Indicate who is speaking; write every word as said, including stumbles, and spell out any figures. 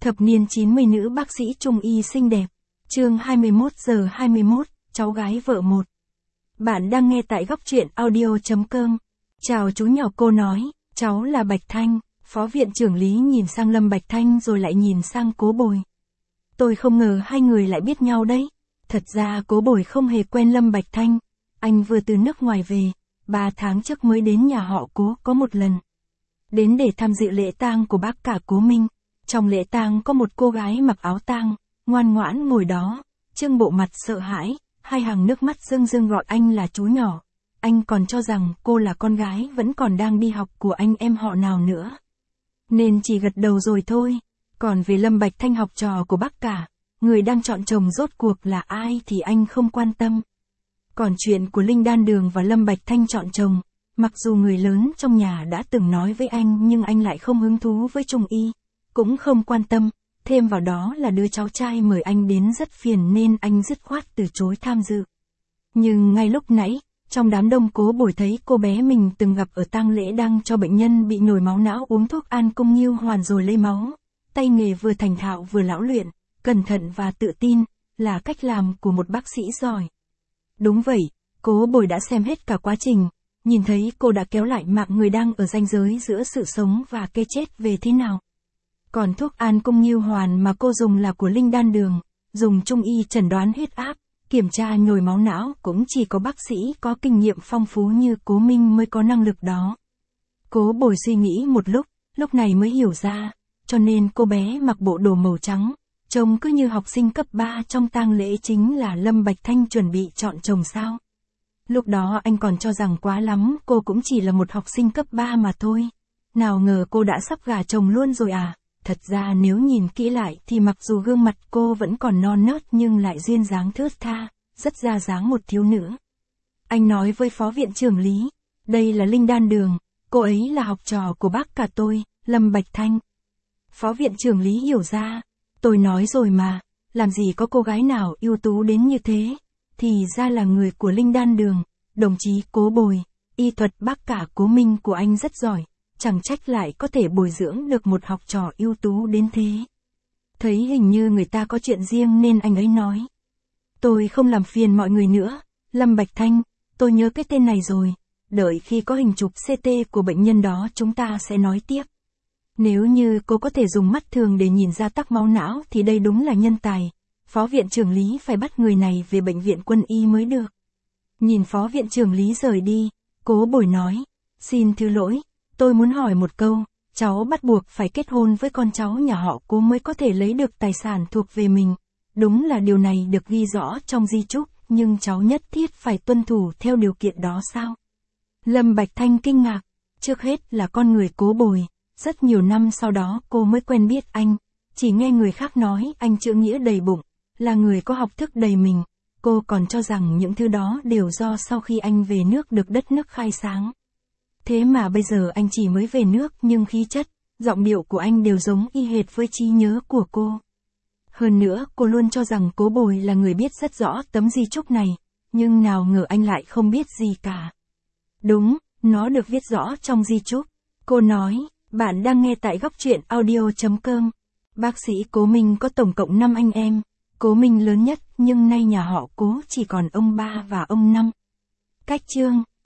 Speaker 1: Thập niên chín mươi nữ bác sĩ trung y xinh đẹp. Chương hai mươi mốt giờ hai mươi mốt, cháu gái vợ một. Bạn đang nghe tại góc truyện audio chấm com. Chào chú nhỏ, cô nói, cháu là Bạch Thanh. Phó viện trưởng Lý nhìn sang Lâm Bạch Thanh rồi lại nhìn sang Cố Bồi. Tôi không ngờ hai người lại biết nhau đấy. Thật ra Cố Bồi không hề quen Lâm Bạch Thanh. Anh vừa từ nước ngoài về, ba tháng trước mới đến nhà họ Cố có một lần. Đến để tham dự lễ tang của bác cả Cố Minh. Trong lễ tang có một cô gái mặc áo tang, ngoan ngoãn ngồi đó, trưng bộ mặt sợ hãi, hai hàng nước mắt rưng rưng gọi anh là chú nhỏ. Anh còn cho rằng cô là con gái vẫn còn đang đi học của anh em họ nào nữa. Nên chỉ gật đầu rồi thôi. Còn về Lâm Bạch Thanh, học trò của bác cả, người đang chọn chồng rốt cuộc là ai thì anh không quan tâm. Còn chuyện của Linh Đan Đường và Lâm Bạch Thanh chọn chồng, mặc dù người lớn trong nhà đã từng nói với anh nhưng anh lại không hứng thú với trung y, cũng không quan tâm. Thêm vào đó là đứa cháu trai mời anh đến rất phiền nên anh dứt khoát từ chối tham dự. Nhưng ngay lúc nãy, trong đám đông, Cố Bồi thấy cô bé mình từng gặp ở tang lễ đang cho bệnh nhân bị nhồi máu não uống thuốc An Cung Nghiêu Hoàn rồi lấy máu. Tay nghề vừa thành thạo vừa lão luyện, cẩn thận và tự tin, là cách làm của một bác sĩ giỏi. Đúng vậy, Cố Bồi đã xem hết cả quá trình, nhìn thấy cô đã kéo lại mạng người đang ở ranh giới giữa sự sống và cái chết về thế nào. Còn thuốc An Cung Nghiêu Hoàn mà cô dùng là của Linh Đan Đường, dùng trung y chẩn đoán huyết áp, kiểm tra nhồi máu não cũng chỉ có bác sĩ có kinh nghiệm phong phú như Cố Minh mới có năng lực đó. Cố Bồi suy nghĩ một lúc, lúc này mới hiểu ra, cho nên cô bé mặc bộ đồ màu trắng, trông cứ như học sinh cấp ba trong tang lễ chính là Lâm Bạch Thanh chuẩn bị chọn chồng sao. Lúc đó anh còn cho rằng quá lắm, cô cũng chỉ là một học sinh cấp ba mà thôi. Nào ngờ cô đã sắp gả chồng luôn rồi à. Thật ra nếu nhìn kỹ lại thì mặc dù gương mặt cô vẫn còn non nớt nhưng lại duyên dáng thướt tha, rất ra dáng một thiếu nữ. Anh nói với phó viện trưởng Lý, đây là Linh Đan Đường, cô ấy là học trò của bác cả tôi, Lâm Bạch Thanh. Phó viện trưởng Lý hiểu ra, tôi nói rồi mà, làm gì có cô gái nào ưu tú đến như thế, thì ra là người của Linh Đan Đường, đồng chí Cố Bồi, y thuật bác cả Cố Minh của anh rất giỏi. Chẳng trách lại có thể bồi dưỡng được một học trò ưu tú đến thế. Thấy hình như người ta có chuyện riêng nên anh ấy nói. Tôi không làm phiền mọi người nữa, Lâm Bạch Thanh, tôi nhớ cái tên này rồi, đợi khi có hình chụp xê tê của bệnh nhân đó chúng ta sẽ nói tiếp. Nếu như cô có thể dùng mắt thường để nhìn ra tắc máu não thì đây đúng là nhân tài, phó viện trưởng Lý phải bắt người này về bệnh viện quân y mới được. Nhìn phó viện trưởng Lý rời đi, Cố Bồi nói, xin thứ lỗi. Tôi muốn hỏi một câu, cháu bắt buộc phải kết hôn với con cháu nhà họ Cố mới có thể lấy được tài sản thuộc về mình. Đúng là điều này được ghi rõ trong di chúc, nhưng cháu nhất thiết phải tuân thủ theo điều kiện đó sao? Lâm Bạch Thanh kinh ngạc, trước hết là con người Cố Bồi, rất nhiều năm sau đó cô mới quen biết anh, chỉ nghe người khác nói anh chữ nghĩa đầy bụng, là người có học thức đầy mình, cô còn cho rằng những thứ đó đều do sau khi anh về nước được đất nước khai sáng. Thế mà bây giờ anh chỉ mới về nước nhưng khí chất, giọng điệu của anh đều giống y hệt với trí nhớ của cô. Hơn nữa cô luôn cho rằng Cố Bồi là người biết rất rõ tấm di chúc này, nhưng nào ngờ anh lại không biết gì cả. Đúng, nó được viết rõ trong di chúc. Cô nói, bạn đang nghe tại góc truyện audio chấm com. Bác sĩ Cố Minh có tổng cộng năm anh em, Cố Minh lớn nhất nhưng nay nhà họ Cố chỉ còn ông ba và ông năm. Cách chương